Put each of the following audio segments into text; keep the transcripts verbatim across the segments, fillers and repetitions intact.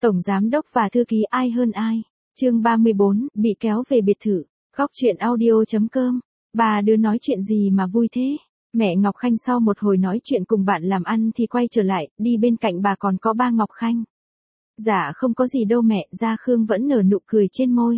Tổng giám đốc và thư ký ai hơn ai? Chương ba mươi bốn, bị kéo về biệt thự. Góc truyện audio.com. Bà đứa nói chuyện gì mà vui thế? Mẹ Ngọc Khanh sau một hồi nói chuyện cùng bạn làm ăn thì quay trở lại, đi bên cạnh bà còn có ba Ngọc Khanh. Dạ không có gì đâu mẹ, Gia Khương vẫn nở nụ cười trên môi.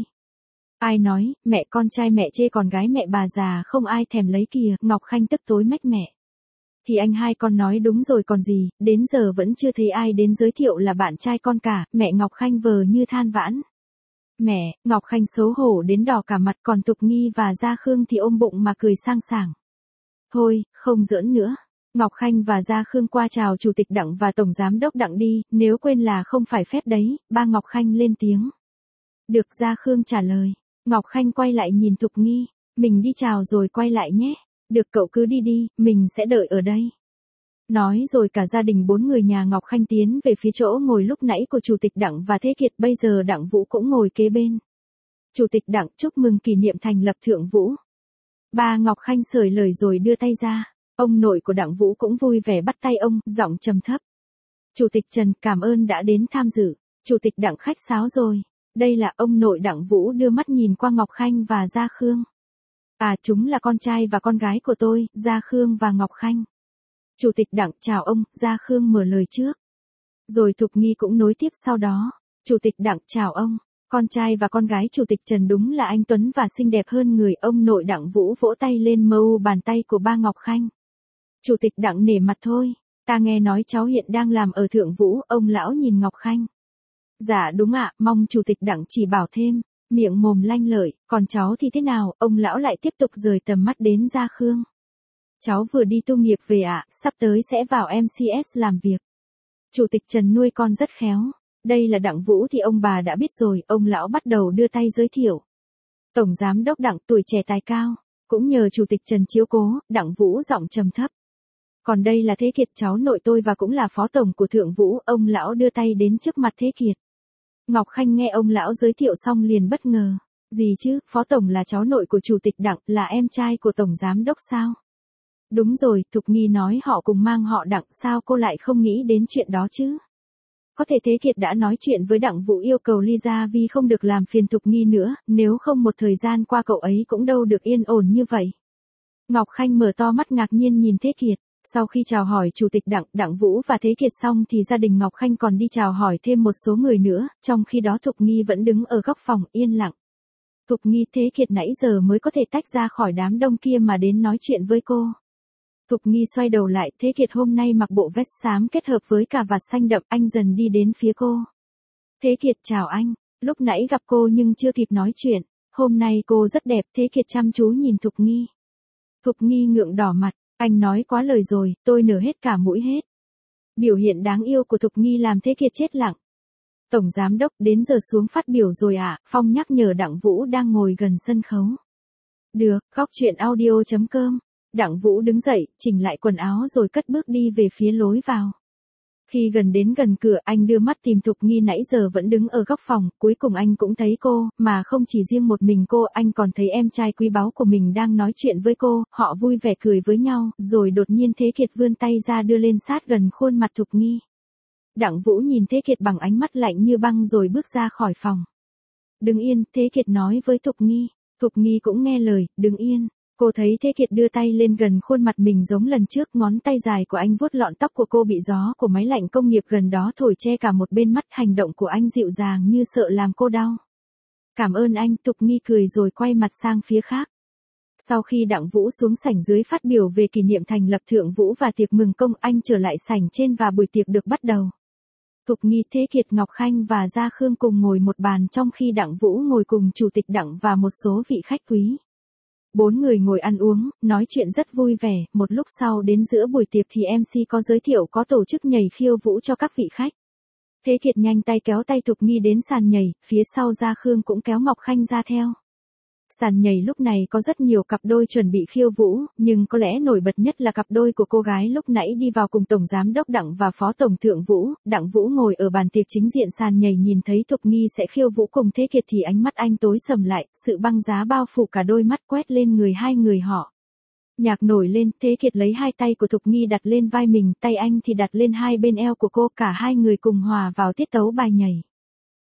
Ai nói, mẹ con trai mẹ chê còn gái mẹ bà già không ai thèm lấy kìa, Ngọc Khanh tức tối mách mẹ. Thì anh hai con nói đúng rồi còn gì, đến giờ vẫn chưa thấy ai đến giới thiệu là bạn trai con cả, mẹ Ngọc Khanh vờ như than vãn. Mẹ, Ngọc Khanh xấu hổ đến đỏ cả mặt, còn Tục Nghi và Gia Khương thì ôm bụng mà cười sang sảng. Thôi, không giỡn nữa. Ngọc Khanh và Gia Khương qua chào Chủ tịch Đặng và Tổng Giám đốc Đặng đi, nếu quên là không phải phép đấy, ba Ngọc Khanh lên tiếng. Được, Gia Khương trả lời. Ngọc Khanh quay lại nhìn Tục Nghi, mình đi chào rồi quay lại nhé. Được, cậu cứ đi đi, mình sẽ đợi ở đây. Nói rồi cả gia đình bốn người nhà Ngọc Khanh tiến về phía chỗ ngồi lúc nãy của Chủ tịch Đặng và Thế Kiệt, bây giờ Đặng Vũ cũng ngồi kế bên. Chủ tịch Đặng chúc mừng kỷ niệm thành lập Thượng Vũ. Ba Ngọc Khanh sởi lời rồi đưa tay ra. Ông nội của Đặng Vũ cũng vui vẻ bắt tay ông, giọng trầm thấp. Chủ tịch Trần cảm ơn đã đến tham dự. Chủ tịch Đặng khách sáo rồi. Đây là ông nội Đặng Vũ đưa mắt nhìn qua Ngọc Khanh và Gia Khương. À, chúng là con trai và con gái của tôi, Gia Khương và Ngọc Khanh. Chủ tịch Đặng chào ông, Gia Khương mở lời trước. Rồi Thục Nghi cũng nối tiếp sau đó. Chủ tịch Đặng chào ông, con trai và con gái Chủ tịch Trần đúng là anh Tuấn và xinh đẹp hơn người, ông nội Đặng Vũ vỗ tay lên mơ u bàn tay của ba Ngọc Khanh. Chủ tịch Đặng nể mặt thôi, ta nghe nói cháu hiện đang làm ở Thượng Vũ, ông lão nhìn Ngọc Khanh. Dạ đúng ạ, mong Chủ tịch Đặng chỉ bảo thêm, miệng mồm lanh lợi, còn cháu thì thế nào, ông lão lại tiếp tục rời tầm mắt đến Gia Khương. Cháu vừa đi tu nghiệp về ạ, sắp tới sẽ vào em xê ét làm việc. Chủ tịch Trần nuôi con rất khéo. Đây là Đặng Vũ thì ông bà đã biết rồi, ông lão bắt đầu đưa tay giới thiệu. Tổng Giám đốc Đặng tuổi trẻ tài cao, cũng nhờ Chủ tịch Trần chiếu cố, Đặng Vũ giọng trầm thấp. Còn đây là Thế Kiệt cháu nội tôi và cũng là phó tổng của Thượng Vũ, ông lão đưa tay đến trước mặt Thế Kiệt. Ngọc Khanh nghe ông lão giới thiệu xong liền bất ngờ. Gì chứ, phó tổng là cháu nội của Chủ tịch Đặng, là em trai của Tổng Giám đốc sao? Đúng rồi, Thục Nghi nói họ cùng mang họ Đặng, sao cô lại không nghĩ đến chuyện đó chứ? Có thể Thế Kiệt đã nói chuyện với Đặng Vũ yêu cầu ly ra vì không được làm phiền Thục Nghi nữa, nếu không một thời gian qua cậu ấy cũng đâu được yên ổn như vậy. Ngọc Khanh mở to mắt ngạc nhiên nhìn Thế Kiệt. Sau khi chào hỏi Chủ tịch Đặng, Đặng Vũ và Thế Kiệt xong thì gia đình Ngọc Khanh còn đi chào hỏi thêm một số người nữa, trong khi đó Thục Nghi vẫn đứng ở góc phòng yên lặng. Thục Nghi, Thế Kiệt nãy giờ mới có thể tách ra khỏi đám đông kia mà đến nói chuyện với cô. Thục Nghi xoay đầu lại, Thế Kiệt hôm nay mặc bộ vest xám kết hợp với cà vạt xanh đậm, anh dần đi đến phía cô. Thế Kiệt chào anh, lúc nãy gặp cô nhưng chưa kịp nói chuyện, hôm nay cô rất đẹp, Thế Kiệt chăm chú nhìn Thục Nghi. Thục Nghi ngượng đỏ mặt, anh nói quá lời rồi, tôi nở hết cả mũi hết. Biểu hiện đáng yêu của Thục Nghi làm Thế Kiệt chết lặng. Tổng Giám đốc đến giờ xuống phát biểu rồi ạ, à? Phong nhắc nhở Đặng Vũ đang ngồi gần sân khấu. Được, góc truyện audio.com. Đặng Vũ đứng dậy, chỉnh lại quần áo rồi cất bước đi về phía lối vào. Khi gần đến gần cửa, anh đưa mắt tìm Thục Nghi nãy giờ vẫn đứng ở góc phòng, cuối cùng anh cũng thấy cô, mà không chỉ riêng một mình cô, anh còn thấy em trai quý báu của mình đang nói chuyện với cô, họ vui vẻ cười với nhau, rồi đột nhiên Thế Kiệt vươn tay ra đưa lên sát gần khuôn mặt Thục Nghi. Đặng Vũ nhìn Thế Kiệt bằng ánh mắt lạnh như băng rồi bước ra khỏi phòng. Đứng yên, Thế Kiệt nói với Thục Nghi. Thục Nghi cũng nghe lời, đứng yên. Cô thấy Thế Kiệt đưa tay lên gần khuôn mặt mình giống lần trước, ngón tay dài của anh vuốt lọn tóc của cô bị gió của máy lạnh công nghiệp gần đó thổi che cả một bên mắt, hành động của anh dịu dàng như sợ làm cô đau. Cảm ơn anh, Thục Nghi cười rồi quay mặt sang phía khác. Sau khi Đặng Vũ xuống sảnh dưới phát biểu về kỷ niệm thành lập Thượng Vũ và tiệc mừng công, anh trở lại sảnh trên và buổi tiệc được bắt đầu. Thục Nghi, Thế Kiệt, Ngọc Khanh và Gia Khương cùng ngồi một bàn trong khi Đặng Vũ ngồi cùng Chủ tịch Đặng và một số vị khách quý. Bốn người ngồi ăn uống, nói chuyện rất vui vẻ, một lúc sau đến giữa buổi tiệc thì em xê có giới thiệu có tổ chức nhảy khiêu vũ cho các vị khách. Thế Kiệt nhanh tay kéo tay Thục Nghi đến sàn nhảy, phía sau Gia Khương cũng kéo Ngọc Khanh ra theo. Sàn nhảy lúc này có rất nhiều cặp đôi chuẩn bị khiêu vũ, nhưng có lẽ nổi bật nhất là cặp đôi của cô gái lúc nãy đi vào cùng Tổng Giám đốc Đặng và Phó Tổng Thượng Vũ. Đặng Vũ ngồi ở bàn tiệc chính diện sàn nhảy nhìn thấy Thục Nghi sẽ khiêu vũ cùng Thế Kiệt thì ánh mắt anh tối sầm lại, sự băng giá bao phủ cả đôi mắt quét lên người hai người họ. Nhạc nổi lên, Thế Kiệt lấy hai tay của Thục Nghi đặt lên vai mình, tay anh thì đặt lên hai bên eo của cô, cả hai người cùng hòa vào tiết tấu bài nhảy.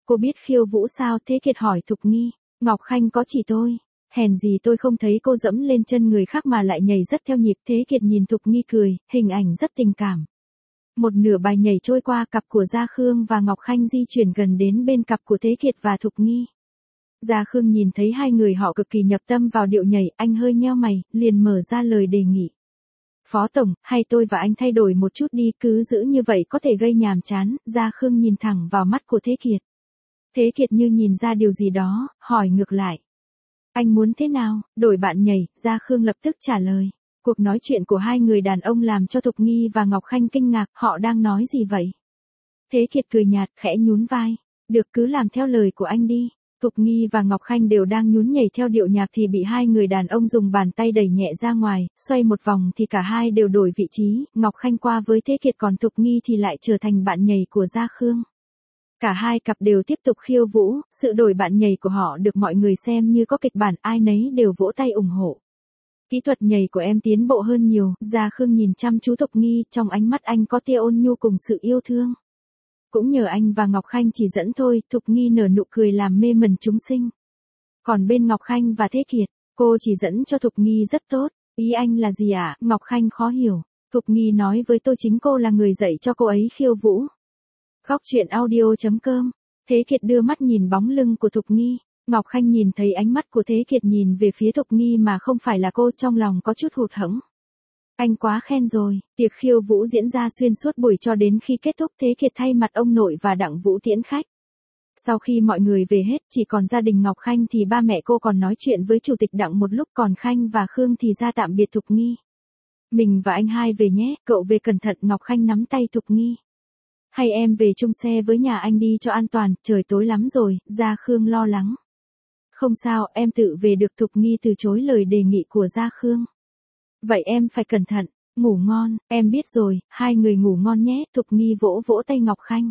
Cô biết khiêu vũ sao? Thế Kiệt hỏi Thục Nghi. Ngọc Khanh có chỉ tôi. Hèn gì tôi không thấy cô dẫm lên chân người khác mà lại nhảy rất theo nhịp. Thế Kiệt nhìn Thục Nghi cười, hình ảnh rất tình cảm. Một nửa bài nhảy trôi qua, cặp của Gia Khương và Ngọc Khanh di chuyển gần đến bên cặp của Thế Kiệt và Thục Nghi. Gia Khương nhìn thấy hai người họ cực kỳ nhập tâm vào điệu nhảy, anh hơi nheo mày, liền mở ra lời đề nghị. Phó Tổng, hay tôi và anh thay đổi một chút đi, cứ giữ như vậy có thể gây nhàm chán. Gia Khương nhìn thẳng vào mắt của Thế Kiệt. Thế Kiệt như nhìn ra điều gì đó, hỏi ngược lại. Anh muốn thế nào? Đổi bạn nhảy? Gia Khương lập tức trả lời. Cuộc nói chuyện của hai người đàn ông làm cho Thục Nghi và Ngọc Khanh kinh ngạc, họ đang nói gì vậy? Thế Kiệt cười nhạt, khẽ nhún vai. Được, cứ làm theo lời của anh đi. Thục Nghi và Ngọc Khanh đều đang nhún nhảy theo điệu nhạc thì bị hai người đàn ông dùng bàn tay đẩy nhẹ ra ngoài, xoay một vòng thì cả hai đều đổi vị trí, Ngọc Khanh qua với Thế Kiệt còn Thục Nghi thì lại trở thành bạn nhảy của Gia Khương. Cả hai cặp đều tiếp tục khiêu vũ, sự đổi bạn nhảy của họ được mọi người xem như có kịch bản, ai nấy đều vỗ tay ủng hộ. Kỹ thuật nhảy của em tiến bộ hơn nhiều. Gia Khương nhìn chăm chú Thục Nghi, trong ánh mắt anh có tia ôn nhu cùng sự yêu thương. Cũng nhờ anh và Ngọc Khanh chỉ dẫn thôi. Thục Nghi nở nụ cười làm mê mẩn chúng sinh. Còn bên Ngọc Khanh và Thế Kiệt, cô chỉ dẫn cho Thục Nghi rất tốt. Ý anh là gì ạ? À? Ngọc Khanh khó hiểu. Thục Nghi nói với tôi chính cô là người dạy cho cô ấy khiêu vũ. Góc truyện audio chấm com. Thế Kiệt đưa mắt nhìn bóng lưng của Thục Nghi. Ngọc Khanh nhìn thấy ánh mắt của Thế Kiệt nhìn về phía Thục Nghi mà không phải là cô, trong lòng có chút hụt hẫng. Anh quá khen rồi. Tiệc khiêu vũ diễn ra xuyên suốt buổi cho đến khi kết thúc. Thế Kiệt thay mặt ông nội và Đặng Vũ tiễn khách. Sau khi mọi người về hết, chỉ còn gia đình Ngọc Khanh thì ba mẹ cô còn nói chuyện với chủ tịch Đặng một lúc, còn Khanh và Khương thì ra tạm biệt Thục Nghi. Mình và anh hai về nhé, cậu về cẩn thận. Ngọc Khanh nắm tay Thục Nghi. Hay em về chung xe với nhà anh đi cho an toàn, trời tối lắm rồi. Gia Khương lo lắng. Không sao, em tự về được. Thục Nghi từ chối lời đề nghị của Gia Khương. Vậy em phải cẩn thận, ngủ ngon. Em biết rồi, hai người ngủ ngon nhé. Thục Nghi vỗ vỗ tay Ngọc Khanh.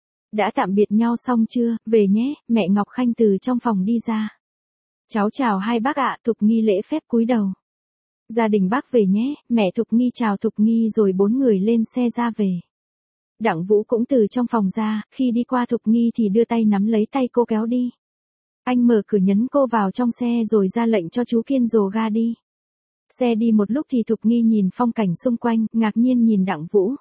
Đã tạm biệt nhau xong chưa? Về nhé. Mẹ Ngọc Khanh từ trong phòng đi ra. Cháu chào hai bác ạ. Thục Nghi lễ phép cúi đầu. Gia đình bác về nhé. Mẹ Thục Nghi chào Thục Nghi rồi bốn người lên xe ra về. Đặng Vũ cũng từ trong phòng ra, khi đi qua Thục Nghi thì đưa tay nắm lấy tay cô kéo đi. Anh mở cửa nhấn cô vào trong xe rồi ra lệnh cho chú Kiên dồ ga đi. Xe đi một lúc thì Thục Nghi nhìn phong cảnh xung quanh, ngạc nhiên nhìn Đặng Vũ.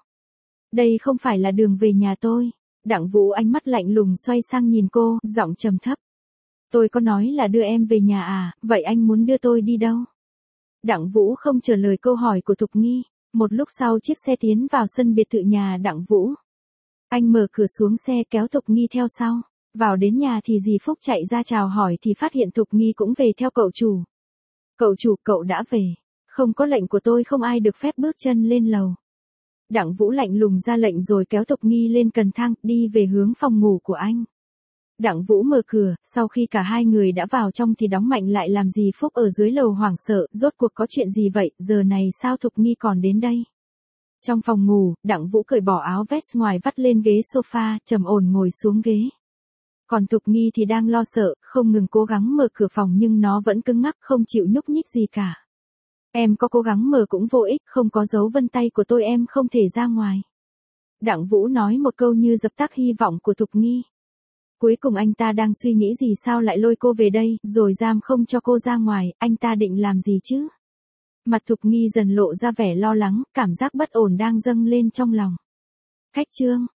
Đây không phải là đường về nhà tôi. Đặng Vũ ánh mắt lạnh lùng xoay sang nhìn cô, giọng trầm thấp. Tôi có nói là đưa em về nhà à, vậy anh muốn đưa tôi đi đâu? Đặng Vũ không trả lời câu hỏi của Thục Nghi. Một lúc sau chiếc xe tiến vào sân biệt thự nhà Đặng Vũ. Anh mở cửa xuống xe kéo Thục Nghi theo sau. Vào đến nhà thì dì Phúc chạy ra chào hỏi thì phát hiện Thục Nghi cũng về theo cậu chủ. Cậu chủ, cậu đã về. Không có lệnh của tôi không ai được phép bước chân lên lầu. Đặng Vũ lạnh lùng ra lệnh rồi kéo Thục Nghi lên cần thang, đi về hướng phòng ngủ của anh. Đặng Vũ mở cửa, sau khi cả hai người đã vào trong thì đóng mạnh lại làm dì Phúc ở dưới lầu hoảng sợ, rốt cuộc có chuyện gì vậy, giờ này sao Thục Nghi còn đến đây? Trong phòng ngủ, Đặng Vũ cởi bỏ áo vest ngoài vắt lên ghế sofa, trầm ổn ngồi xuống ghế. Còn Thục Nghi thì đang lo sợ, không ngừng cố gắng mở cửa phòng nhưng nó vẫn cứng ngắc không chịu nhúc nhích gì cả. Em có cố gắng mở cũng vô ích, không có dấu vân tay của tôi em không thể ra ngoài. Đặng Vũ nói một câu như dập tắt hy vọng của Thục Nghi. Cuối cùng anh ta đang suy nghĩ gì sao lại lôi cô về đây, rồi giam không cho cô ra ngoài, anh ta định làm gì chứ? Mặt Thục Nghi dần lộ ra vẻ lo lắng, cảm giác bất ổn đang dâng lên trong lòng. Khách trương,